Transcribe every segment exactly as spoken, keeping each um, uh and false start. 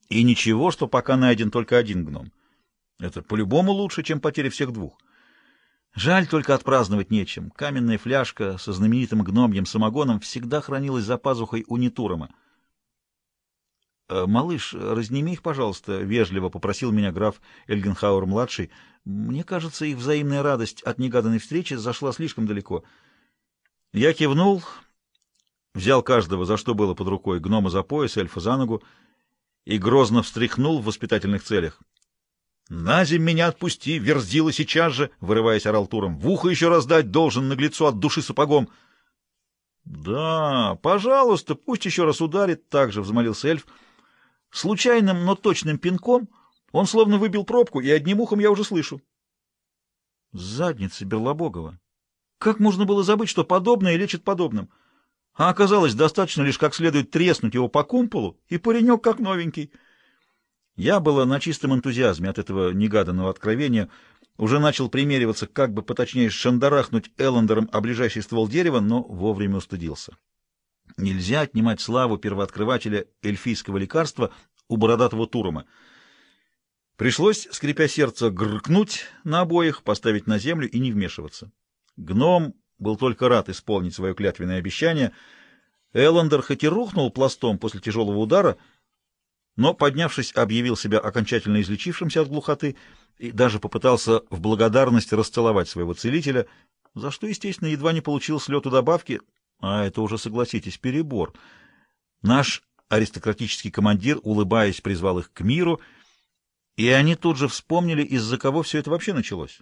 И ничего, что пока найден только один гном. Это по-любому лучше, чем потеря всех двух. Жаль, только отпраздновать нечем. Каменная фляжка со знаменитым гномьим самогоном всегда хранилась за пазухой у Нетурома. «Э, «Малыш, разними их, пожалуйста», — вежливо попросил меня граф Эльгенхауэр-младший. «Мне кажется, их взаимная радость от негаданной встречи зашла слишком далеко». Я кивнул, взял каждого, за что было под рукой, гнома за пояс, эльфа за ногу, и грозно встряхнул в воспитательных целях. «На земь меня отпусти, верзила сейчас же!» — вырываясь, орал Туром. «В ухо еще раз дать должен наглецу от души сапогом!» «Да, пожалуйста, пусть еще раз ударит!» — также взмолился эльф. Случайным, но точным пинком он словно выбил пробку, и одним ухом я уже слышу. Задница Берлобогова! Как можно было забыть, что подобное лечит подобным? А оказалось, достаточно лишь как следует треснуть его по кумполу, и паренек как новенький. Я было на чистом энтузиазме от этого негаданного откровения, уже начал примериваться, как бы поточнее шандарахнуть Эллендером о ближайший ствол дерева, но вовремя устыдился. Нельзя отнимать славу первооткрывателя эльфийского лекарства у бородатого Турома. Пришлось, скрипя сердце, гркнуть на обоих, поставить на землю и не вмешиваться. Гном был только рад исполнить свое клятвенное обещание. Эллендер хоть и рухнул пластом после тяжелого удара, но, поднявшись, объявил себя окончательно излечившимся от глухоты и даже попытался в благодарность расцеловать своего целителя, за что, естественно, едва не получил с лету добавки, а это уже, согласитесь, перебор. Наш аристократический командир, улыбаясь, призвал их к миру, и они тут же вспомнили, из-за кого все это вообще началось.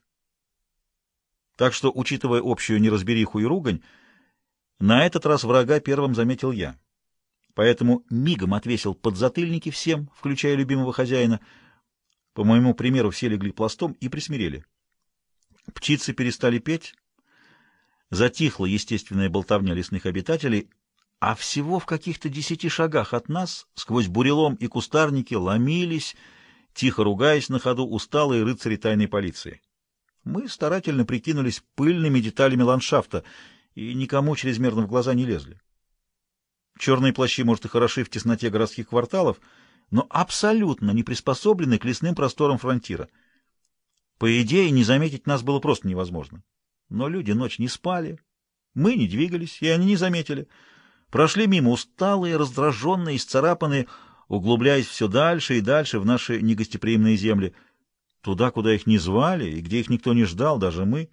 Так что, учитывая общую неразбериху и ругань, на этот раз врага первым заметил я. Поэтому мигом отвесил подзатыльники всем, включая любимого хозяина. По моему примеру, все легли пластом и присмирели. Птицы перестали петь, затихла естественная болтовня лесных обитателей, а всего в каких-то десяти шагах от нас, сквозь бурелом и кустарники, ломились, тихо ругаясь на ходу, усталые рыцари тайной полиции. Мы старательно прикинулись пыльными деталями ландшафта и никому чрезмерно в глаза не лезли. Черные плащи, может, и хороши в тесноте городских кварталов, но абсолютно не приспособлены к лесным просторам фронтира. По идее, не заметить нас было просто невозможно. Но люди ночь не спали, мы не двигались, и они не заметили. Прошли мимо усталые, раздраженные, исцарапанные, углубляясь все дальше и дальше в наши негостеприимные земли, туда, куда их не звали и где их никто не ждал, даже мы.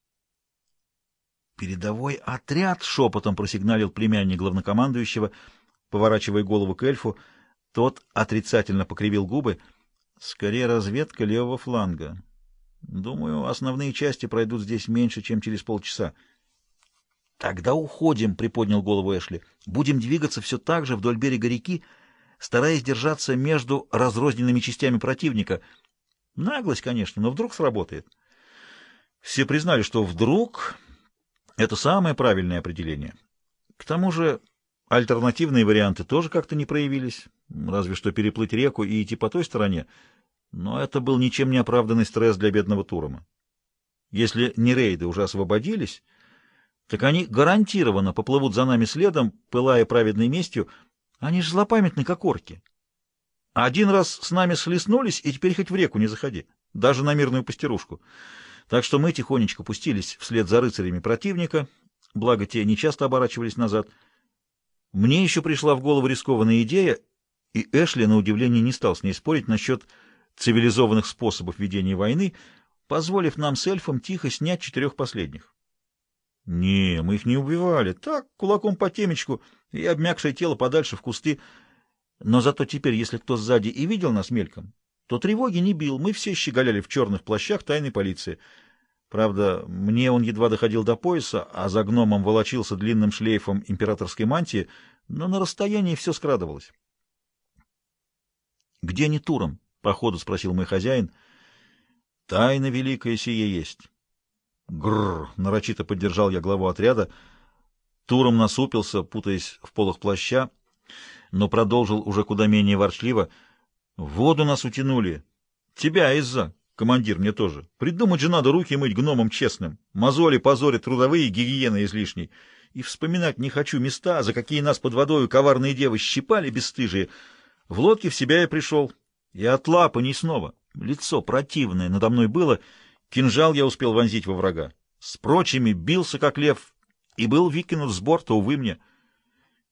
«Передовой отряд!» — шепотом просигналил племянник главнокомандующего, поворачивая голову к эльфу. Тот отрицательно покривил губы. «Скорее разведка левого фланга. Думаю, основные части пройдут здесь меньше, чем через полчаса». «Тогда уходим!» — приподнял голову Эшли. «Будем двигаться все так же вдоль берега реки, стараясь держаться между разрозненными частями противника. Наглость, конечно, но вдруг сработает». Все признали, что «вдруг» — это самое правильное определение. К тому же альтернативные варианты тоже как-то не проявились, разве что переплыть реку и идти по той стороне, но это был ничем не оправданный стресс для бедного Турома. Если нерейды уже освободились, так они гарантированно поплывут за нами следом, пылая праведной местью. Они же злопамятны, как орки. Один раз с нами схлестнулись, и теперь хоть в реку не заходи, даже на мирную пастерушку. Так что мы тихонечко пустились вслед за рыцарями противника, благо те нечасто оборачивались назад. Мне еще пришла в голову рискованная идея, и Эшли, на удивление, не стал с ней спорить насчет цивилизованных способов ведения войны, позволив нам с эльфом тихо снять четырех последних. Не, мы их не убивали, так, кулаком по темечку и обмякшее тело подальше в кусты. Но зато теперь, если кто сзади и видел нас мельком, то тревоги не бил, мы все щеголяли в черных плащах тайной полиции. Правда, мне он едва доходил до пояса, а за гномом волочился длинным шлейфом императорской мантии, но на расстоянии все скрадывалось. — Где не Туром? — по ходу спросил мой хозяин. — Тайна великая сие есть. — Грррр! — нарочито поддержал я главу отряда. Туром насупился, путаясь в полах плаща, но продолжил уже куда менее ворчливо. — В воду нас утянули. Тебя из-за. Командир, мне тоже. Придумать же надо руки мыть гномам честным. Мозоли позорят трудовые, гигиена излишней. И вспоминать не хочу места, за какие нас под водою коварные девы щипали бесстыжие. В лодке в себя я пришел, и от лапы ни снова. Лицо противное надо мной было, кинжал я успел вонзить во врага. С прочими бился, как лев, и был выкинут с борта, увы мне.